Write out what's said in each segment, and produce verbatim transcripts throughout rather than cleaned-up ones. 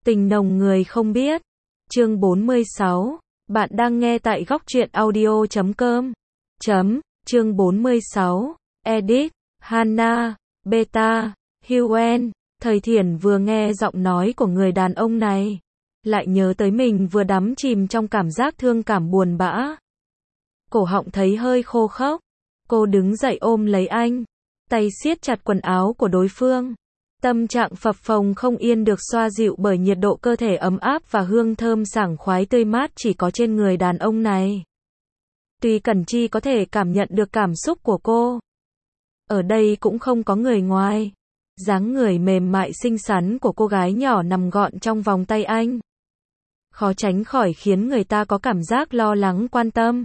Tình nồng người không biết. Chương bốn mươi sáu. Bạn đang nghe tại góc truyện audio chấm com. Chấm. Chương bốn mươi sáu. Edit. Hannah. Beta. Huen. Thời Thiển vừa nghe giọng nói của người đàn ông này, lại nhớ tới mình vừa đắm chìm trong cảm giác thương cảm buồn bã. Cổ họng thấy hơi khô khốc. Cô đứng dậy ôm lấy anh, tay siết chặt quần áo của đối phương. Tâm trạng phập phồng không yên được xoa dịu bởi nhiệt độ cơ thể ấm áp và hương thơm sảng khoái tươi mát chỉ có trên người đàn ông này. Tuy Cẩn Chi có thể cảm nhận được cảm xúc của cô, ở đây cũng không có người ngoài. Dáng người mềm mại xinh xắn của cô gái nhỏ nằm gọn trong vòng tay anh, khó tránh khỏi khiến người ta có cảm giác lo lắng quan tâm.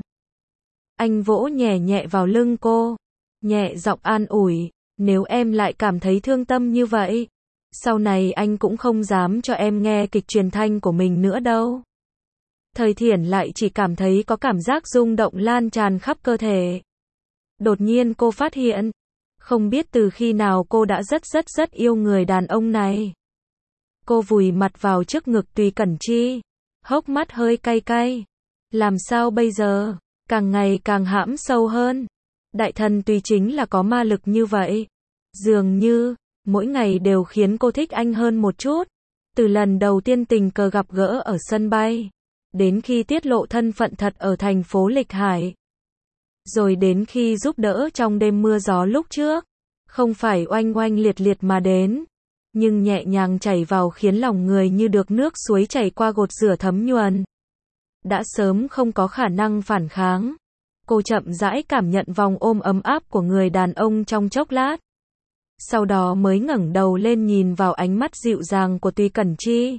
Anh vỗ nhẹ nhẹ vào lưng cô, nhẹ giọng an ủi, nếu em lại cảm thấy thương tâm như vậy, sau này anh cũng không dám cho em nghe kịch truyền thanh của mình nữa đâu. Thời Thiển lại chỉ cảm thấy có cảm giác rung động lan tràn khắp cơ thể. Đột nhiên cô phát hiện, không biết từ khi nào cô đã rất rất rất yêu người đàn ông này. Cô vùi mặt vào trước ngực Tùy Cẩn Chi, hốc mắt hơi cay cay. Làm sao bây giờ? Càng ngày càng hãm sâu hơn. Đại thần Tùy chính là có ma lực như vậy. Dường như, mỗi ngày đều khiến cô thích anh hơn một chút. Từ lần đầu tiên tình cờ gặp gỡ ở sân bay, đến khi tiết lộ thân phận thật ở thành phố Lịch Hải, rồi đến khi giúp đỡ trong đêm mưa gió lúc trước. Không phải oanh oanh liệt liệt mà đến, nhưng nhẹ nhàng chảy vào khiến lòng người như được nước suối chảy qua gột rửa thấm nhuần. Đã sớm không có khả năng phản kháng. Cô chậm rãi cảm nhận vòng ôm ấm áp của người đàn ông trong chốc lát. Sau đó mới ngẩng đầu lên nhìn vào ánh mắt dịu dàng của Tùy Cẩn Chi.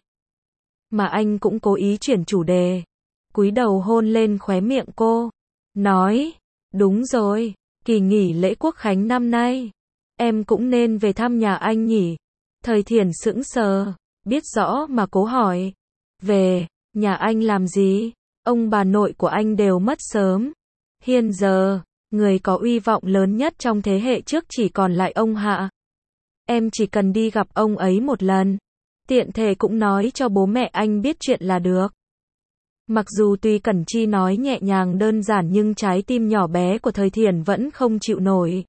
Mà anh cũng cố ý chuyển chủ đề, cúi đầu hôn lên khóe miệng cô, nói, đúng rồi, kỳ nghỉ lễ Quốc khánh năm nay, em cũng nên về thăm nhà anh nhỉ. Thời Thiển sững sờ, biết rõ mà cố hỏi, về, nhà anh làm gì? Ông bà nội của anh đều mất sớm. Hiện giờ, người có uy vọng lớn nhất trong thế hệ trước chỉ còn lại ông Hạ. Em chỉ cần đi gặp ông ấy một lần, tiện thể cũng nói cho bố mẹ anh biết chuyện là được. Mặc dù Tùy Cẩn Chi nói nhẹ nhàng đơn giản nhưng trái tim nhỏ bé của Thời Thiển vẫn không chịu nổi.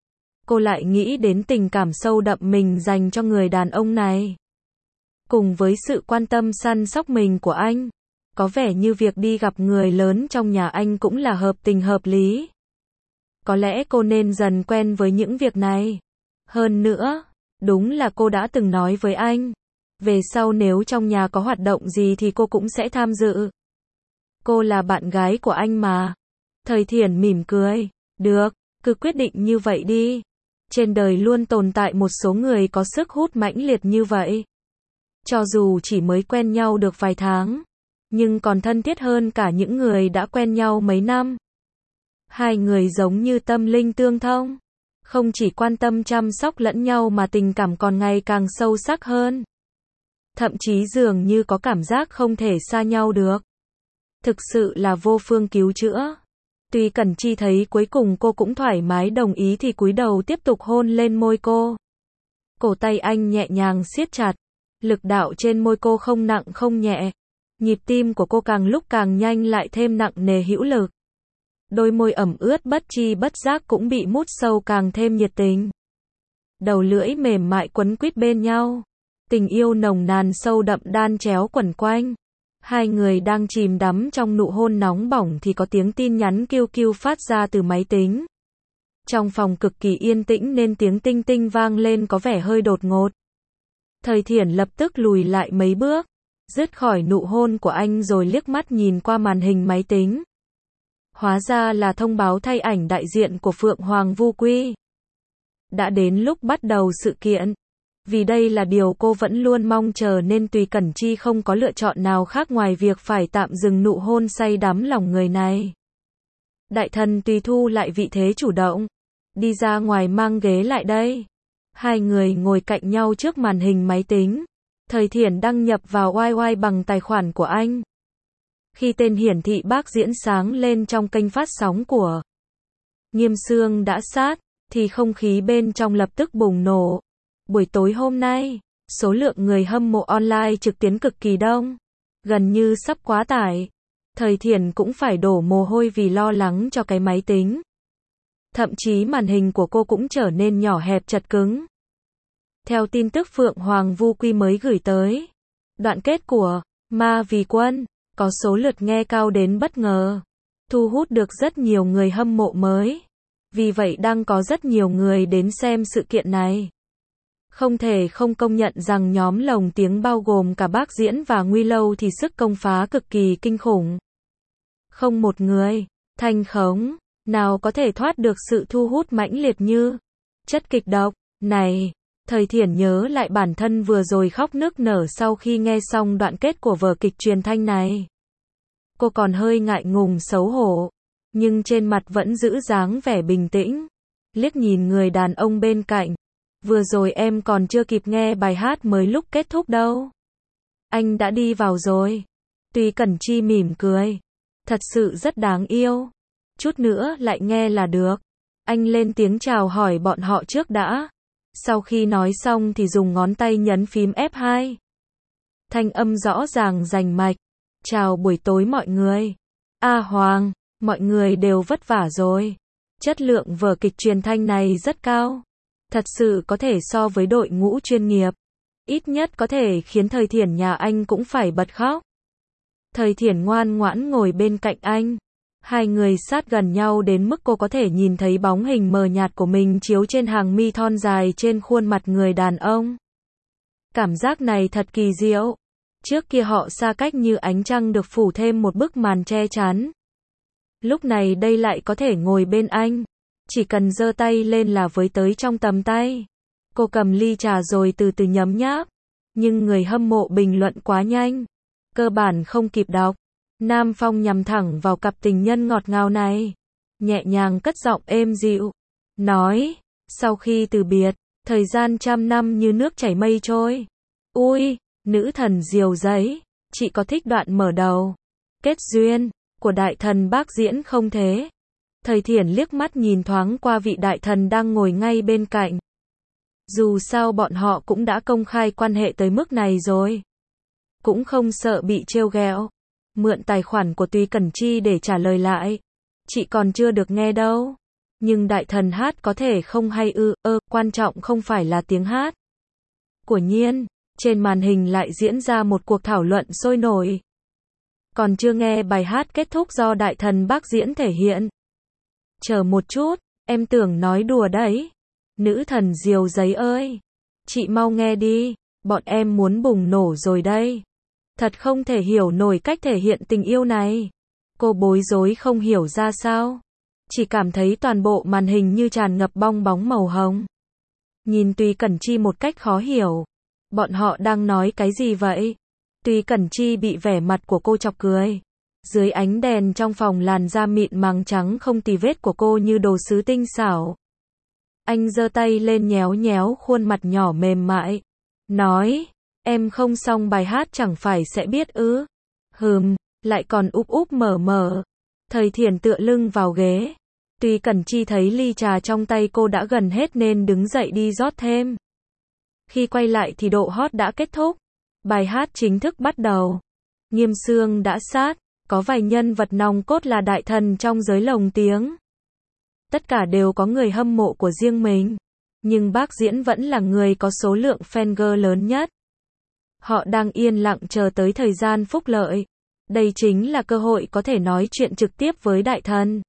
Cô lại nghĩ đến tình cảm sâu đậm mình dành cho người đàn ông này, cùng với sự quan tâm săn sóc mình của anh. Có vẻ như việc đi gặp người lớn trong nhà anh cũng là hợp tình hợp lý. Có lẽ cô nên dần quen với những việc này. Hơn nữa, đúng là cô đã từng nói với anh, về sau nếu trong nhà có hoạt động gì thì cô cũng sẽ tham dự. Cô là bạn gái của anh mà. Thời Thiển mỉm cười, được, cứ quyết định như vậy đi. Trên đời luôn tồn tại một số người có sức hút mãnh liệt như vậy. Cho dù chỉ mới quen nhau được vài tháng, nhưng còn thân thiết hơn cả những người đã quen nhau mấy năm. Hai người giống như tâm linh tương thông, không chỉ quan tâm chăm sóc lẫn nhau mà tình cảm còn ngày càng sâu sắc hơn. Thậm chí dường như có cảm giác không thể xa nhau được. Thực sự là vô phương cứu chữa. Tuy Cẩn Chi thấy cuối cùng cô cũng thoải mái đồng ý thì cúi đầu tiếp tục hôn lên môi cô. Cổ tay anh nhẹ nhàng siết chặt, lực đạo trên môi cô không nặng không nhẹ. Nhịp tim của cô càng lúc càng nhanh lại thêm nặng nề hữu lực. Đôi môi ẩm ướt bất chi bất giác cũng bị mút sâu càng thêm nhiệt tình. Đầu lưỡi mềm mại quấn quýt bên nhau. Tình yêu nồng nàn sâu đậm đan chéo quẩn quanh. Hai người đang chìm đắm trong nụ hôn nóng bỏng thì có tiếng tin nhắn kêu kêu phát ra từ máy tính. Trong phòng cực kỳ yên tĩnh nên tiếng tinh tinh vang lên có vẻ hơi đột ngột. Thời Thiển lập tức lùi lại mấy bước, dứt khỏi nụ hôn của anh rồi liếc mắt nhìn qua màn hình máy tính. Hóa ra là thông báo thay ảnh đại diện của Phượng Hoàng Vu Quy. Đã đến lúc bắt đầu sự kiện. Vì đây là điều cô vẫn luôn mong chờ nên Tùy Cẩn Chi không có lựa chọn nào khác ngoài việc phải tạm dừng nụ hôn say đắm lòng người này. Đại thần Tùy thu lại vị thế chủ động, đi ra ngoài mang ghế lại đây. Hai người ngồi cạnh nhau trước màn hình máy tính. Thời Thiển đăng nhập vào Y Y bằng tài khoản của anh. Khi tên hiển thị bác diễn sáng lên trong kênh phát sóng của Nghiêm Sương đã sát, thì không khí bên trong lập tức bùng nổ. Buổi tối hôm nay, Số lượng người hâm mộ online trực tuyến cực kỳ đông, gần như sắp quá tải. Thời Thiển cũng phải đổ mồ hôi vì lo lắng cho cái máy tính. Thậm chí màn hình của cô cũng trở nên nhỏ hẹp chật cứng. Theo tin tức Phượng Hoàng Vu Quy mới gửi tới, đoạn kết của Ma Vì Quân có số lượt nghe cao đến bất ngờ, thu hút được rất nhiều người hâm mộ mới. Vì vậy đang có rất nhiều người đến xem sự kiện này. Không thể không công nhận rằng nhóm lồng tiếng bao gồm cả Bác Diễn và Nguy Lâu thì sức công phá cực kỳ kinh khủng. Không một người, thanh khống, nào có thể thoát được sự thu hút mãnh liệt như chất kịch độc này. Thời Thiển nhớ lại bản thân vừa rồi khóc nức nở sau khi nghe xong đoạn kết của vở kịch truyền thanh này. Cô còn hơi ngại ngùng xấu hổ, nhưng trên mặt vẫn giữ dáng vẻ bình tĩnh. Liếc nhìn người đàn ông bên cạnh. Vừa rồi em còn chưa kịp nghe bài hát mới lúc kết thúc đâu. Anh đã đi vào rồi. Tuy Cẩn Chi mỉm cười. Thật sự rất đáng yêu. Chút nữa lại nghe là được. Anh lên tiếng chào hỏi bọn họ trước đã. Sau khi nói xong thì dùng ngón tay nhấn phím ép hai. Thanh âm rõ ràng rành mạch. Chào buổi tối mọi người. A Hoàng, mọi người đều vất vả rồi. Chất lượng vở kịch truyền thanh này rất cao. Thật sự có thể so với đội ngũ chuyên nghiệp. Ít nhất có thể khiến Thời Thiển nhà anh cũng phải bật khóc. Thời Thiển ngoan ngoãn ngồi bên cạnh anh. Hai người sát gần nhau đến mức cô có thể nhìn thấy bóng hình mờ nhạt của mình chiếu trên hàng mi thon dài trên khuôn mặt người đàn ông. Cảm giác này thật kỳ diệu. Trước kia họ xa cách như ánh trăng được phủ thêm một bức màn che chắn. Lúc này đây lại có thể ngồi bên anh. Chỉ cần giơ tay lên là với tới trong tầm tay. Cô cầm ly trà rồi từ từ nhấm nháp. Nhưng người hâm mộ bình luận quá nhanh. Cơ bản không kịp đọc. Nam Phong nhằm thẳng vào cặp tình nhân ngọt ngào này. Nhẹ nhàng cất giọng êm dịu. Nói, sau khi từ biệt, thời gian trăm năm như nước chảy mây trôi. Ui, nữ thần diều giấy, chị có thích đoạn mở đầu. Kết duyên, của đại thần Bác Diễn không thế? Thời Thiển liếc mắt nhìn thoáng qua vị đại thần đang ngồi ngay bên cạnh. Dù sao bọn họ cũng đã công khai quan hệ tới mức này rồi. Cũng không sợ bị trêu ghẹo. Mượn tài khoản của Tùy Cẩn Chi để trả lời lại. Chị còn chưa được nghe đâu. Nhưng đại thần hát có thể không hay ư, ơ, quan trọng không phải là tiếng hát. Quả nhiên, trên màn hình lại diễn ra một cuộc thảo luận sôi nổi. Còn chưa nghe bài hát kết thúc do đại thần Bác Diễn thể hiện. Chờ một chút, em tưởng nói đùa đấy. Nữ thần diều giấy ơi. Chị mau nghe đi, bọn em muốn bùng nổ rồi đây. Thật không thể hiểu nổi cách thể hiện tình yêu này. Cô bối rối không hiểu ra sao. Chỉ cảm thấy toàn bộ màn hình như tràn ngập bong bóng màu hồng. Nhìn Tùy Cẩn Chi một cách khó hiểu. Bọn họ đang nói cái gì vậy? Tùy Cẩn Chi bị vẻ mặt của cô chọc cười. Dưới ánh đèn trong phòng làn da mịn màng trắng không tì vết của cô như đồ sứ tinh xảo. Anh giơ tay lên nhéo nhéo khuôn mặt nhỏ mềm mại. Nói, em không xong bài hát chẳng phải sẽ biết ư. Hừm, lại còn úp úp mở mở. Thời Thiển tựa lưng vào ghế. Tùy Cẩn Chi thấy ly trà trong tay cô đã gần hết nên đứng dậy đi rót thêm. Khi quay lại thì độ hot đã kết thúc. Bài hát chính thức bắt đầu. Nghiêm xương đã sát. Có vài nhân vật nòng cốt là đại thần trong giới lồng tiếng. Tất cả đều có người hâm mộ của riêng mình. Nhưng Bác Diễn vẫn là người có số lượng fan girl lớn nhất. Họ đang yên lặng chờ tới thời gian phúc lợi. Đây chính là cơ hội có thể nói chuyện trực tiếp với đại thần.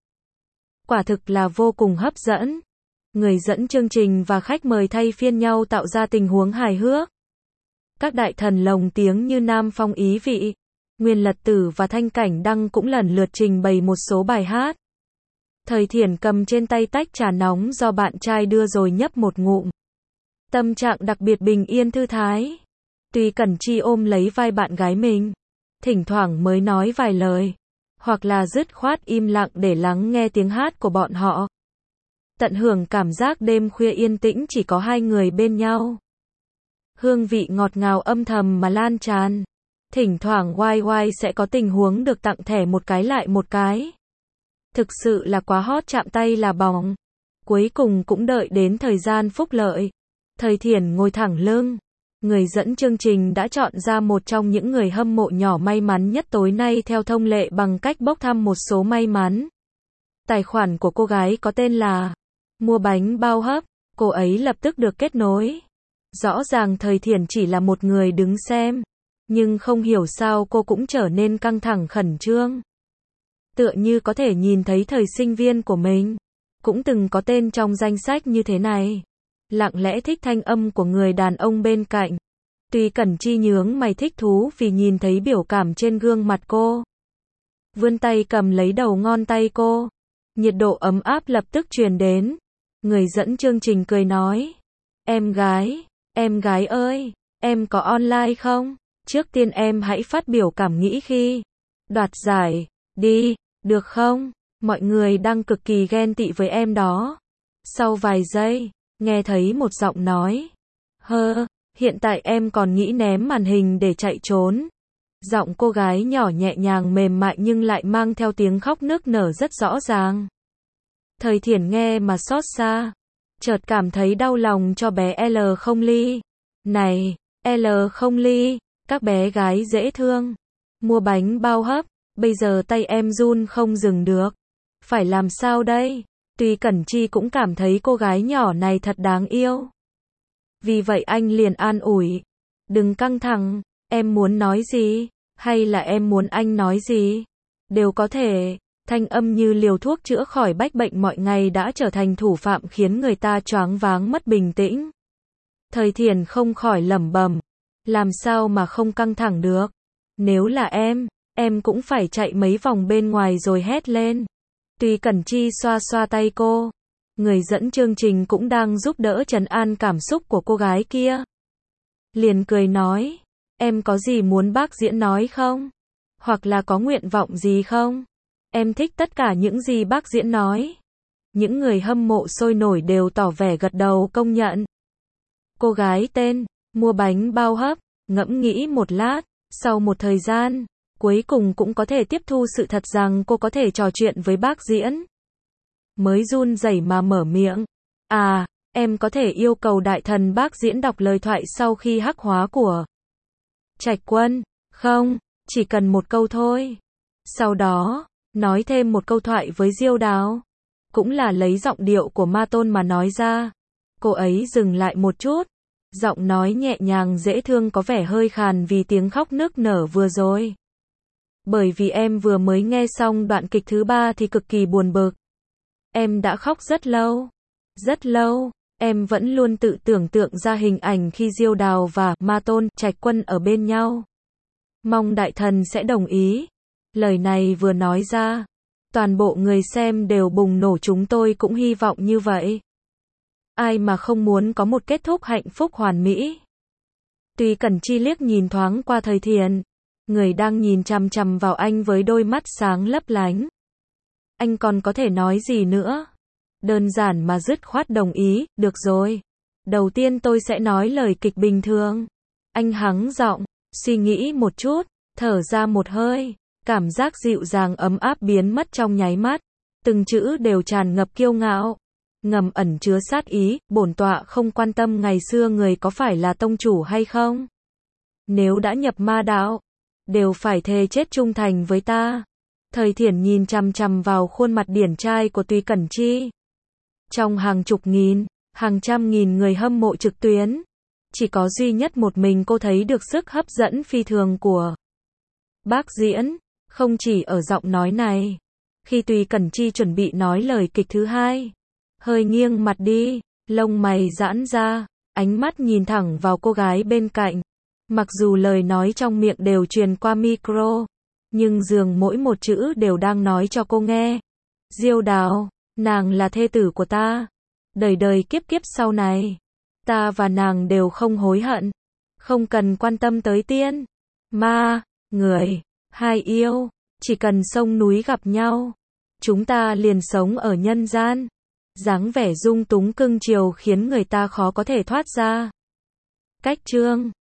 Quả thực là vô cùng hấp dẫn. Người dẫn chương trình và khách mời thay phiên nhau tạo ra tình huống hài hước. Các đại thần lồng tiếng như Nam Phong Ý Vị, Nguyên Lật Tử và Thanh Cảnh Đăng cũng lần lượt trình bày một số bài hát. Thời Thiển cầm trên tay tách trà nóng do bạn trai đưa rồi nhấp một ngụm. Tâm trạng đặc biệt bình yên thư thái. Tùy Cẩn Chi ôm lấy vai bạn gái mình. Thỉnh thoảng mới nói vài lời. Hoặc là dứt khoát im lặng để lắng nghe tiếng hát của bọn họ. Tận hưởng cảm giác đêm khuya yên tĩnh chỉ có hai người bên nhau. Hương vị ngọt ngào âm thầm mà lan tràn. Thỉnh thoảng oai oai sẽ có tình huống được tặng thẻ một cái lại một cái. Thực sự là quá hot, chạm tay là bỏng. Cuối cùng cũng đợi đến thời gian phúc lợi. Thời Thiển ngồi thẳng lưng. người dẫn chương trình đã chọn ra một trong những người hâm mộ nhỏ may mắn nhất tối nay theo thông lệ bằng cách bốc thăm một số may mắn. Tài khoản của cô gái có tên là Mua Bánh Bao Hấp, cô ấy lập tức được kết nối. Rõ ràng Thời Thiển chỉ là một người đứng xem, nhưng không hiểu sao cô cũng trở nên căng thẳng khẩn trương. Tựa như có thể nhìn thấy thời sinh viên của mình, cũng từng có tên trong danh sách như thế này. Lặng lẽ thích thanh âm của người đàn ông bên cạnh. Tuy Cẩn Chi nhướng mày thích thú vì nhìn thấy biểu cảm trên gương mặt cô. Vươn tay cầm lấy đầu ngón tay cô. Nhiệt độ ấm áp lập tức truyền đến. Người dẫn chương trình cười nói. Em gái, em gái ơi, em có online không? Trước tiên em hãy phát biểu cảm nghĩ khi đoạt giải, đi, được không? Mọi người đang cực kỳ ghen tị với em đó. Sau vài giây, nghe thấy một giọng nói. Hơ, hiện tại em còn nghĩ ném màn hình để chạy trốn. Giọng cô gái nhỏ nhẹ nhàng mềm mại nhưng lại mang theo tiếng khóc nức nở rất rõ ràng. Thời Thiển nghe mà xót xa. Chợt cảm thấy đau lòng cho bé L không ly. Này, L không ly, các bé gái dễ thương. Mua bánh bao hấp, bây giờ tay em run không dừng được. Phải làm sao đây? Tuy Cẩn Chi cũng cảm thấy cô gái nhỏ này thật đáng yêu. Vì vậy anh liền an ủi. Đừng căng thẳng, em muốn nói gì? Hay là em muốn anh nói gì? Đều có thể. Thanh âm như liều thuốc chữa khỏi bách bệnh mọi ngày đã trở thành thủ phạm khiến người ta choáng váng mất bình tĩnh. Thời Thiển không khỏi lẩm bẩm. Làm sao mà không căng thẳng được? Nếu là em, em cũng phải chạy mấy vòng bên ngoài rồi hét lên. Tuy Cẩn Chi xoa xoa tay cô, người dẫn chương trình cũng đang giúp đỡ trấn an cảm xúc của cô gái kia. Liền cười nói, em có gì muốn bác diễn nói không? Hoặc là có nguyện vọng gì không? Em thích tất cả những gì bác diễn nói. Những người hâm mộ sôi nổi đều tỏ vẻ gật đầu công nhận. Cô gái tên Mua Bánh Bao Hấp ngẫm nghĩ một lát, sau một thời gian, cuối cùng cũng có thể tiếp thu sự thật rằng cô có thể trò chuyện với bác diễn. Mới run rẩy mà mở miệng. À, em có thể yêu cầu đại thần bác diễn đọc lời thoại sau khi hắc hóa của Trạch Quân. Không, chỉ cần một câu thôi. Sau đó, nói thêm một câu thoại với Diêu Đào. Cũng là lấy giọng điệu của Ma Tôn mà nói ra. Cô ấy dừng lại một chút. Giọng nói nhẹ nhàng dễ thương có vẻ hơi khàn vì tiếng khóc nức nở vừa rồi. Bởi vì em vừa mới nghe xong đoạn kịch thứ ba thì cực kỳ buồn bực. Em đã khóc rất lâu. Rất lâu, em vẫn luôn tự tưởng tượng ra hình ảnh khi Diêu Đào và Ma Tôn, Trạch Quân ở bên nhau. Mong đại thần sẽ đồng ý. Lời này vừa nói ra, toàn bộ người xem đều bùng nổ, chúng tôi cũng hy vọng như vậy. Ai mà không muốn có một kết thúc hạnh phúc hoàn mỹ. Tuy Cẩn Chi liếc nhìn thoáng qua Thời Thiển, người đang nhìn chằm chằm vào anh với đôi mắt sáng lấp lánh. Anh còn có thể nói gì nữa? Đơn giản mà dứt khoát đồng ý, được rồi. Đầu tiên tôi sẽ nói lời kịch bình thường. Anh hắng giọng, suy nghĩ một chút, thở ra một hơi. Cảm giác dịu dàng ấm áp biến mất trong nháy mắt. Từng chữ đều tràn ngập kiêu ngạo. Ngầm ẩn chứa sát ý, bổn tọa không quan tâm ngày xưa người có phải là tông chủ hay không. Nếu đã nhập ma đạo, đều phải thề chết trung thành với ta. Thời Thiển nhìn chằm chằm vào khuôn mặt điển trai của Tuy Cẩn Chi. Trong hàng chục nghìn, hàng trăm nghìn người hâm mộ trực tuyến, chỉ có duy nhất một mình cô thấy được sức hấp dẫn phi thường của bác diễn, không chỉ ở giọng nói này. Khi Tuy Cẩn Chi chuẩn bị nói lời kịch thứ hai, hơi nghiêng mặt đi, lông mày giãn ra, ánh mắt nhìn thẳng vào cô gái bên cạnh. Mặc dù lời nói trong miệng đều truyền qua micro, nhưng dường mỗi một chữ đều đang nói cho cô nghe. Diêu Đào, nàng là thê tử của ta. Đời đời kiếp kiếp sau này, ta và nàng đều không hối hận. Không cần quan tâm tới tiên, ma, người, hai yêu. Chỉ cần sông núi gặp nhau, chúng ta liền sống ở nhân gian. Dáng vẻ dung túng cưng chiều khiến người ta khó có thể thoát ra. Cách chương